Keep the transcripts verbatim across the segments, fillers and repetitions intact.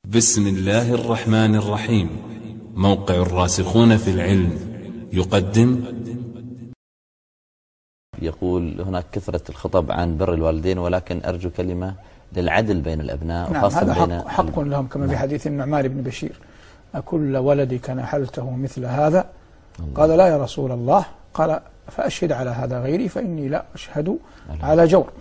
بسم الله الرحمن الرحيم. موقع الراسخون في العلم يقدم. يقول هناك كثرة الخطب عن بر الوالدين، ولكن أرجو كلمة للعدل بين الأبناء. نعم، هذا حق, حق لهم كما في حديث النعمان بن بشير: أكل ولدك نحلته مثل هذا؟ الله. قال: لا يا رسول الله. قال: فأشهد على هذا غيري فإني لا أشهد الله. على جور.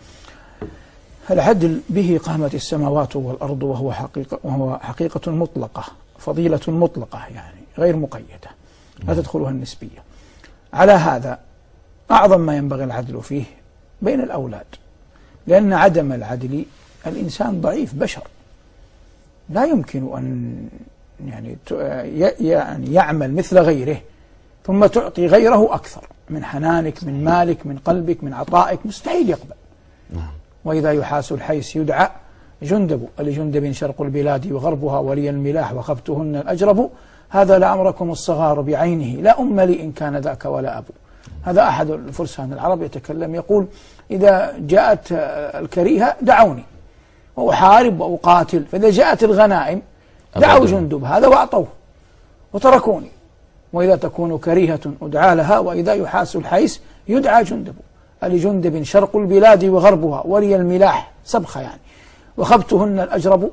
العدل به قامت السماوات والأرض، وهو حقيقة, وهو حقيقة مطلقة، فضيلة مطلقة يعني غير مقيدة، لا تدخلها النسبية. على هذا أعظم ما ينبغي العدل فيه بين الأولاد، لأن عدم العدل الإنسان ضعيف بشر، لا يمكن أن يعني يعني يعمل مثل غيره ثم تعطي غيره أكثر من حنانك، من مالك، من قلبك، من عطائك، مستحيل يقبل. وإذا يحاس الحيس يدعى جندب، لجندب شرق البلاد وغربها ولي الملاح وخبتهن الأجرب، هذا لأمركم الصغار بعينه، لا أم لي إن كان ذاك ولا أبو. هذا أحد الفرسان العرب يتكلم يقول: إذا جاءت الكريهة دعوني وأحارب وأقاتل، فإذا جاءت الغنائم دعوا جندب هذا وأعطوه وتركوني، وإذا تكون كريهة أدعى لها، وإذا يحاس الحيس يدعى جندب، لجندب شرق البلاد وغربها ولي الملاح سبخة يعني وخبتهن الأجرب،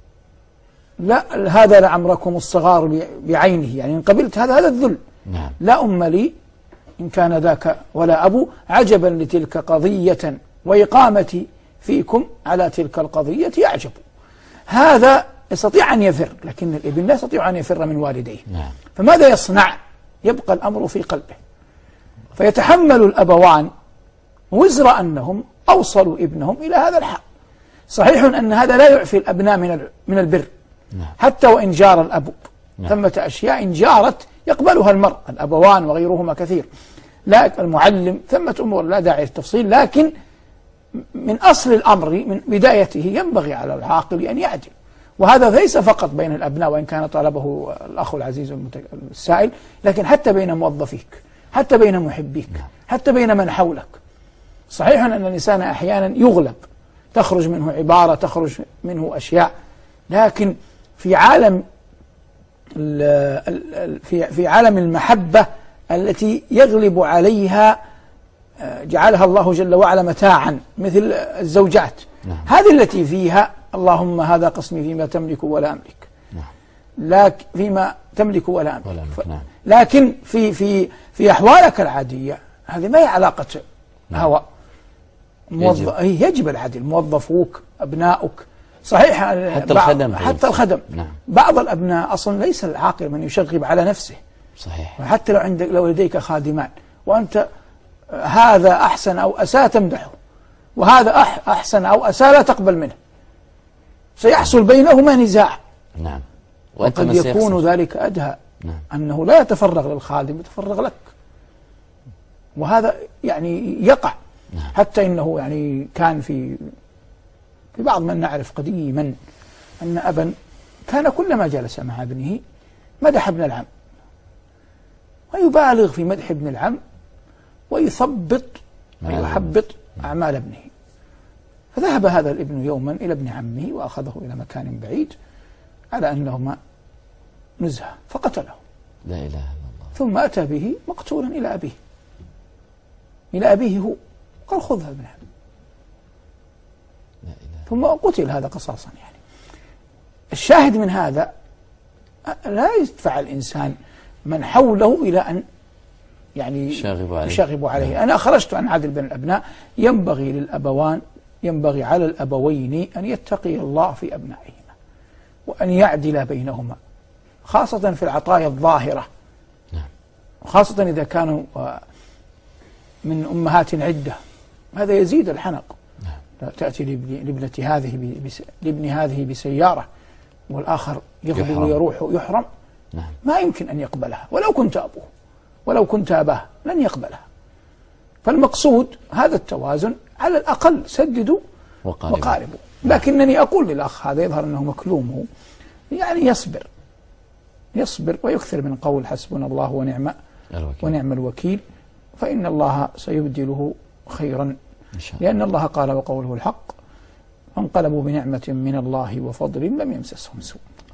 لا هذا لعمركم الصغار بعينه، يعني إن قبلت هذا هذا الذل. نعم. لا أم لي إن كان ذاك ولا أبو، عجبا لتلك قضية وإقامتي فيكم على تلك القضية يعجب. هذا يستطيع أن يفر، لكن الابن لا يستطيع أن يفر من والديه. نعم. فماذا يصنع؟ يبقى الأمر في قلبه، فيتحمل الأبوان وزر أنهم أوصلوا ابنهم إلى هذا الحال. صحيح أن هذا لا يعفي الأبناء من من البر. نعم. حتى وإن جار الأب. نعم. ثمة أشياء إن جارت يقبلها المرء، الأبوان وغيرهما كثير، لا المعلم، ثمة أمور لا داعي للتفصيل، لكن من أصل الأمر من بدايته ينبغي على العاقل أن يعدل. وهذا ليس فقط بين الأبناء، وإن كان طلبه الأخ العزيز السائل، لكن حتى بين موظفيك، حتى بين محبيك، حتى بين من حولك. صحيح أن الإنسان أحيانا يغلب، تخرج منه عبارة، تخرج منه أشياء، لكن في عالم في في عالم المحبة التي يغلب عليها جعلها الله جل وعلا متاعا مثل الزوجات. نعم. هذه التي فيها اللهم هذا قسمي فيما تملك ولا أملك. نعم. لكن فيما تملك ولا أملك. ولا أملك. نعم. لكن في في في أحوالك العادية هذه ما هي علاقة. نعم. هوى. موظف يجب. يجب العدل. موظفوك، أبناؤك، صحيح، حتى الخدم، حتى الخدم. نعم. بعض الأبناء أصلا ليس العاقل من يشغب على نفسه. صحيح. وحتى لو عندك لو لديك خادمان وأنت هذا أحسن أو أساء تمدحه، وهذا أحسن أو أساء لا تقبل منه، سيحصل بينهما نزاع. نعم. وقد يكون ذلك أدهى. نعم. أنه لا يتفرغ للخادم، يتفرغ لك، وهذا يعني يقع. نعم. حتى إنه يعني كان في في بعض من نعرف قديما أن أبا كان كلما جلس مع ابنه مدح ابن العم، ويبالغ في مدح ابن العم ويثبط ويحبط أعمال ابنه. فذهب هذا الابن يوما إلى ابن عمه وأخذه إلى مكان بعيد على أنهما نزهة، فقتله. لا إله إلا الله. ثم أتى به مقتولا إلى أبيه، إلى أبيه هو، قال: خذ هذا ابن عم. لا إله. ثم قتل هذا قصاصا. يعني الشاهد من هذا لا يدفع الإنسان من حوله إلى أن يعني يشاغب عليه, يشاغب عليه. أنا خرجت عن عدل بين الأبناء. ينبغي للأبوان، ينبغي على الأبوين أن يتقي الله في أبنائهما وأن يعدل بينهما، خاصة في العطايا الظاهرة. نعم. خاصة إذا كانوا من أمهات عدة، هذا يزيد الحنق. نعم. تأتي لابنة هذه لابن هذه بسيارة والآخر يغضب ويروح يحرم. نعم. ما يمكن أن يقبلها، ولو كنت أبوه، ولو كنت أباه لن يقبلها. فالمقصود هذا التوازن، على الأقل سددوا وقاربوا, وقاربوا. لكنني أقول للأخ هذا يظهر أنه مكلومه، يعني يصبر يصبر ويكثر من قول حسبنا الله ونعم الوكيل. ونعم الوكيل، فإن الله سيبدله خيرا، إن شاء الله. لأن الله قال وقوله الحق: فانقلبوا بنعمة من الله وفضل لم يمسسهم سوء.